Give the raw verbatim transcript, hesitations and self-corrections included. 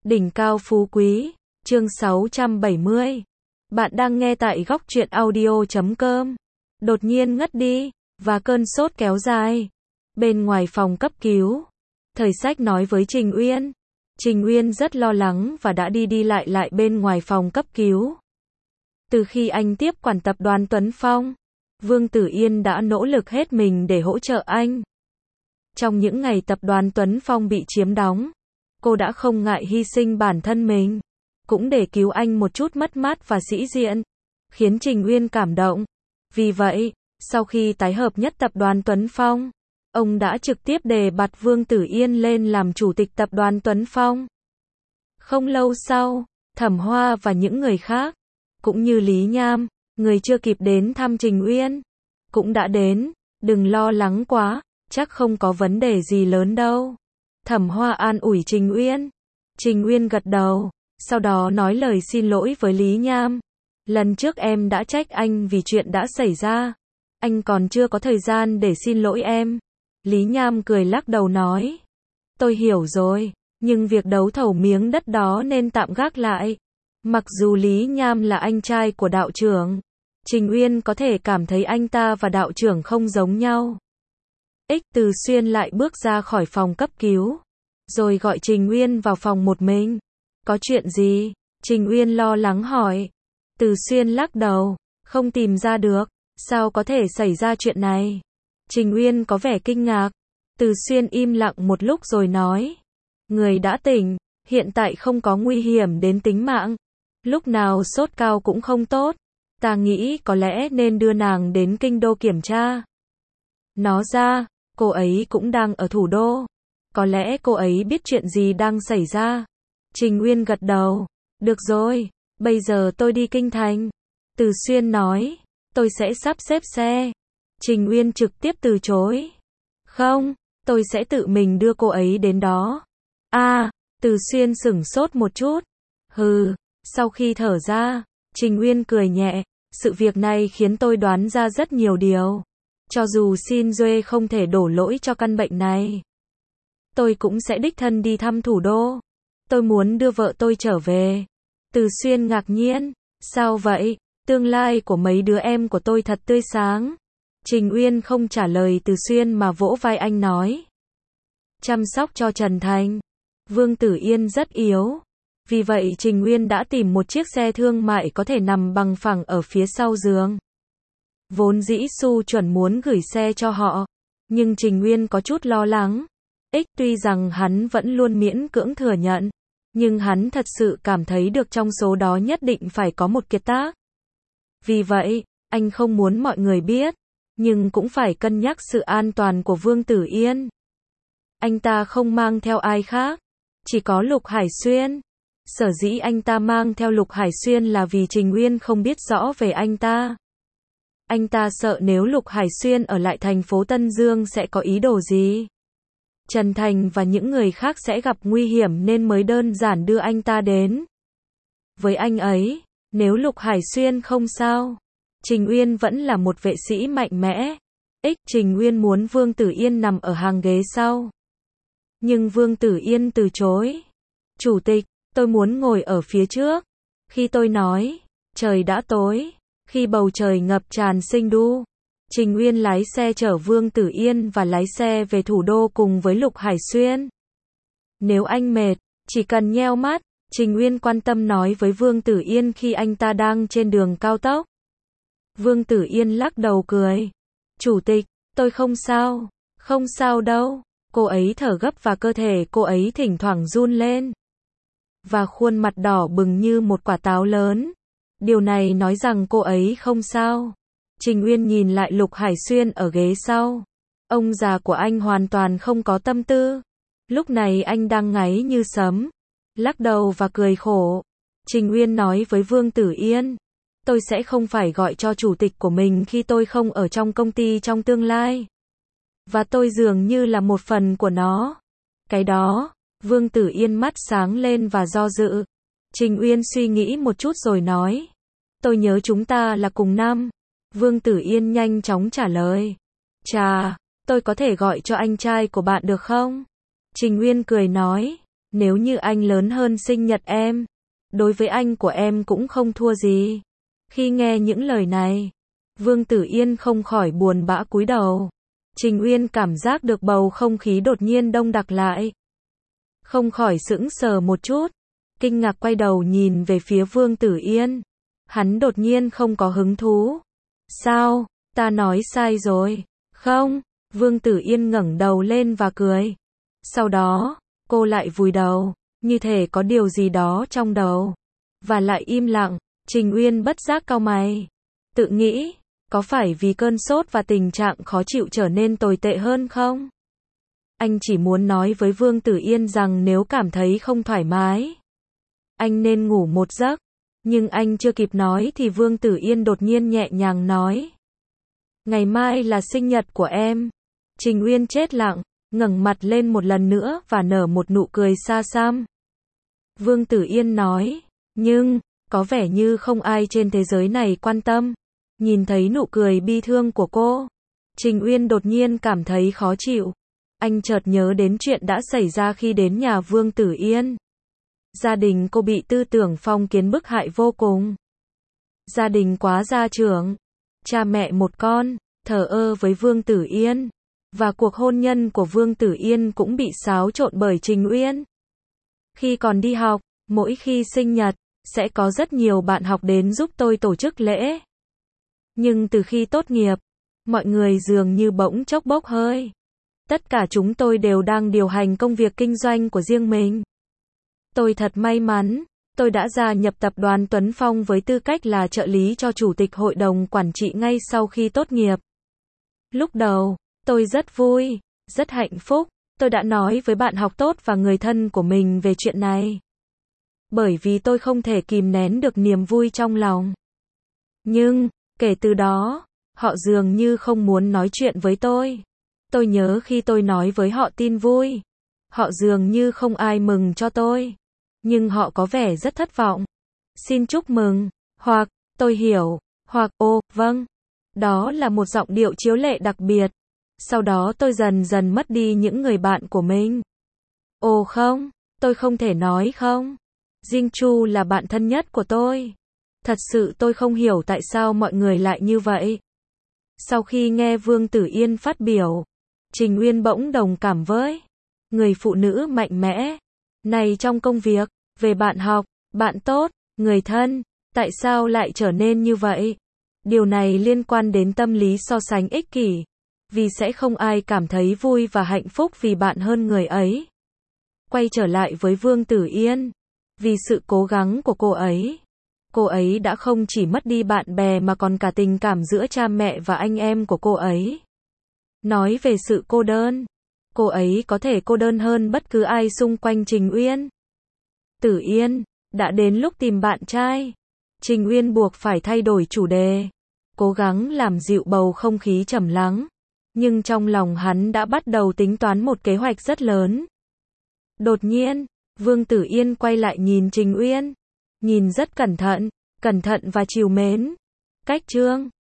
Đỉnh cao phú quý, chương sáu trăm bảy mươi. Bạn đang nghe tại góc truyện audio chấm com. Đột nhiên ngất đi, và cơn sốt kéo dài. Bên ngoài phòng cấp cứu, Thời Sách nói với Trình Uyên. Trình Uyên rất lo lắng và đã đi đi lại lại bên ngoài phòng cấp cứu. Từ khi anh tiếp quản tập đoàn Tuấn Phong, Vương Tử Yên đã nỗ lực hết mình để hỗ trợ anh. Trong những ngày tập đoàn Tuấn Phong bị chiếm đóng, cô đã không ngại hy sinh bản thân mình, cũng để cứu anh một chút mất mát và sĩ diện, khiến Trình Uyên cảm động. Vì vậy, sau khi tái hợp nhất tập đoàn Tuấn Phong, ông đã trực tiếp đề bạt Vương Tử Yên lên làm chủ tịch tập đoàn Tuấn Phong. Không lâu sau, Thẩm Hoa và những người khác, cũng như Lý Nham, người chưa kịp đến thăm Trình Uyên, cũng đã đến. Đừng lo lắng quá, chắc không có vấn đề gì lớn đâu. Thẩm Hoa an ủi Trình Uyên. Trình Uyên gật đầu, sau đó nói lời xin lỗi với Lý Nham. Lần trước em đã trách anh vì chuyện đã xảy ra. Anh còn chưa có thời gian để xin lỗi em. Lý Nham cười lắc đầu nói. Tôi hiểu rồi, nhưng việc đấu thầu miếng đất đó nên tạm gác lại. Mặc dù Lý Nham là anh trai của đạo trưởng, Trình Uyên có thể cảm thấy anh ta và đạo trưởng không giống nhau. Ích Từ Xuyên lại bước ra khỏi phòng cấp cứu, rồi gọi Trình Uyên vào phòng một mình. Có chuyện gì? Trình Uyên lo lắng hỏi. Từ Xuyên lắc đầu, không tìm ra được, sao có thể xảy ra chuyện này? Trình Uyên có vẻ kinh ngạc. Từ Xuyên im lặng một lúc rồi nói. Người đã tỉnh, hiện tại không có nguy hiểm đến tính mạng. Lúc nào sốt cao cũng không tốt. Ta nghĩ có lẽ nên đưa nàng đến kinh đô kiểm tra. Nó ra, cô ấy cũng đang ở thủ đô. Có lẽ cô ấy biết chuyện gì đang xảy ra. Trình Uyên gật đầu. Được rồi, bây giờ tôi đi kinh thành. Từ Xuyên nói. Tôi sẽ sắp xếp xe. Trình Uyên trực tiếp từ chối. Không, tôi sẽ tự mình đưa cô ấy đến đó. À, Từ Xuyên sửng sốt một chút. Hừ, sau khi thở ra, Trình Uyên cười nhẹ. Sự việc này khiến tôi đoán ra rất nhiều điều. Cho dù Xin Duê không thể đổ lỗi cho căn bệnh này, tôi cũng sẽ đích thân đi thăm thủ đô. Tôi muốn đưa vợ tôi trở về. Từ Xuyên ngạc nhiên. Sao vậy? Tương lai của mấy đứa em của tôi thật tươi sáng. Trình Uyên không trả lời Từ Xuyên mà vỗ vai anh nói. Chăm sóc cho Trần Thành. Vương Tử Yên rất yếu. Vì vậy Trình Uyên đã tìm một chiếc xe thương mại có thể nằm bằng phẳng ở phía sau giường. Vốn dĩ Su chuẩn muốn gửi xe cho họ, nhưng Trình Uyên có chút lo lắng. Ích tuy rằng hắn vẫn luôn miễn cưỡng thừa nhận, nhưng hắn thật sự cảm thấy được trong số đó nhất định phải có một kiệt tác. Vì vậy, anh không muốn mọi người biết, nhưng cũng phải cân nhắc sự an toàn của Vương Tử Yên. Anh ta không mang theo ai khác, chỉ có Lục Hải Xuyên. Sở dĩ anh ta mang theo Lục Hải Xuyên là vì Trình Uyên không biết rõ về anh ta. Anh ta sợ nếu Lục Hải Xuyên ở lại thành phố Tân Dương sẽ có ý đồ gì. Trần Thành và những người khác sẽ gặp nguy hiểm nên mới đơn giản đưa anh ta đến. Với anh ấy, nếu Lục Hải Xuyên không sao, Trình Uyên vẫn là một vệ sĩ mạnh mẽ. Ích Trình Uyên muốn Vương Tử Yên nằm ở hàng ghế sau. Nhưng Vương Tử Yên từ chối. Chủ tịch, tôi muốn ngồi ở phía trước. Khi tôi nói, trời đã tối, khi bầu trời ngập tràn sinh đu, Trình Uyên lái xe chở Vương Tử Yên và lái xe về thủ đô cùng với Lục Hải Xuyên. Nếu anh mệt, chỉ cần nheo mắt, Trình Uyên quan tâm nói với Vương Tử Yên khi anh ta đang trên đường cao tốc. Vương Tử Yên lắc đầu cười. Chủ tịch, tôi không sao, không sao đâu. Cô ấy thở gấp và cơ thể cô ấy thỉnh thoảng run lên. Và khuôn mặt đỏ bừng như một quả táo lớn. Điều này nói rằng cô ấy không sao. Trình Uyên nhìn lại Lục Hải Xuyên ở ghế sau. Ông già của anh hoàn toàn không có tâm tư. Lúc này anh đang ngáy như sấm, lắc đầu và cười khổ. Trình Uyên nói với Vương Tử Yên. Tôi sẽ không phải gọi cho chủ tịch của mình khi tôi không ở trong công ty trong tương lai. Và tôi dường như là một phần của nó. Cái đó, Vương Tử Yên mắt sáng lên và do dự. Trình Uyên suy nghĩ một chút rồi nói. Tôi nhớ chúng ta là cùng năm. Vương Tử Yên nhanh chóng trả lời. Chà, tôi có thể gọi cho anh trai của bạn được không? Trình Uyên cười nói. Nếu như anh lớn hơn sinh nhật em, đối với anh của em cũng không thua gì. Khi nghe những lời này, Vương Tử Yên không khỏi buồn bã cúi đầu. Trình Uyên cảm giác được bầu không khí đột nhiên đông đặc lại. Không khỏi sững sờ một chút, kinh ngạc quay đầu nhìn về phía Vương Tử Yên. Hắn đột nhiên không có hứng thú. Sao, ta nói sai rồi? Không, Vương Tử Yên ngẩng đầu lên và cười. Sau đó, cô lại vùi đầu, như thể có điều gì đó trong đầu. Và lại im lặng, Trình Uyên bất giác cau mày. Tự nghĩ, có phải vì cơn sốt và tình trạng khó chịu trở nên tồi tệ hơn không? Anh chỉ muốn nói với Vương Tử Yên rằng nếu cảm thấy không thoải mái, anh nên ngủ một giấc. Nhưng anh chưa kịp nói thì Vương Tử Yên đột nhiên nhẹ nhàng nói. Ngày mai là sinh nhật của em. Trình Uyên chết lặng, ngẩng mặt lên một lần nữa và nở một nụ cười xa xăm. Vương Tử Yên nói, nhưng, có vẻ như không ai trên thế giới này quan tâm. Nhìn thấy nụ cười bi thương của cô, Trình Uyên đột nhiên cảm thấy khó chịu. Anh chợt nhớ đến chuyện đã xảy ra khi đến nhà Vương Tử Yên. Gia đình cô bị tư tưởng phong kiến bức hại vô cùng. Gia đình quá gia trưởng, cha mẹ một con, thờ ơ với Vương Tử Yên. Và cuộc hôn nhân của Vương Tử Yên cũng bị xáo trộn bởi Trình Uyên. Khi còn đi học, mỗi khi sinh nhật, sẽ có rất nhiều bạn học đến giúp tôi tổ chức lễ. Nhưng từ khi tốt nghiệp, mọi người dường như bỗng chốc bốc hơi. Tất cả chúng tôi đều đang điều hành công việc kinh doanh của riêng mình. Tôi thật may mắn, tôi đã gia nhập tập đoàn Tuấn Phong với tư cách là trợ lý cho chủ tịch hội đồng quản trị ngay sau khi tốt nghiệp. Lúc đầu, tôi rất vui, rất hạnh phúc, tôi đã nói với bạn học tốt và người thân của mình về chuyện này. Bởi vì tôi không thể kìm nén được niềm vui trong lòng. Nhưng, kể từ đó, họ dường như không muốn nói chuyện với tôi. Tôi nhớ khi tôi nói với họ tin vui, họ dường như không ai mừng cho tôi. Nhưng họ có vẻ rất thất vọng. Xin chúc mừng, hoặc, tôi hiểu, hoặc, ồ, vâng. Đó là một giọng điệu chiếu lệ đặc biệt. Sau đó tôi dần dần mất đi những người bạn của mình. Ồ không, tôi không thể nói không. Jing Chu là bạn thân nhất của tôi. Thật sự tôi không hiểu tại sao mọi người lại như vậy. Sau khi nghe Vương Tử Yên phát biểu, Trình Uyên bỗng đồng cảm với người phụ nữ mạnh mẽ này trong công việc, về bạn học, bạn tốt, người thân, tại sao lại trở nên như vậy? Điều này liên quan đến tâm lý so sánh ích kỷ, vì sẽ không ai cảm thấy vui và hạnh phúc vì bạn hơn người ấy. Quay trở lại với Vương Tử Yên, vì sự cố gắng của cô ấy, cô ấy đã không chỉ mất đi bạn bè mà còn cả tình cảm giữa cha mẹ và anh em của cô ấy. Nói về sự cô đơn, cô ấy có thể cô đơn hơn bất cứ ai xung quanh Trình Uyên. Tử Yên, đã đến lúc tìm bạn trai. Trình Uyên buộc phải thay đổi chủ đề, cố gắng làm dịu bầu không khí trầm lắng. Nhưng trong lòng hắn đã bắt đầu tính toán một kế hoạch rất lớn. Đột nhiên, Vương Tử Yên quay lại nhìn Trình Uyên. Nhìn rất cẩn thận, cẩn thận và trìu mến. Cách chương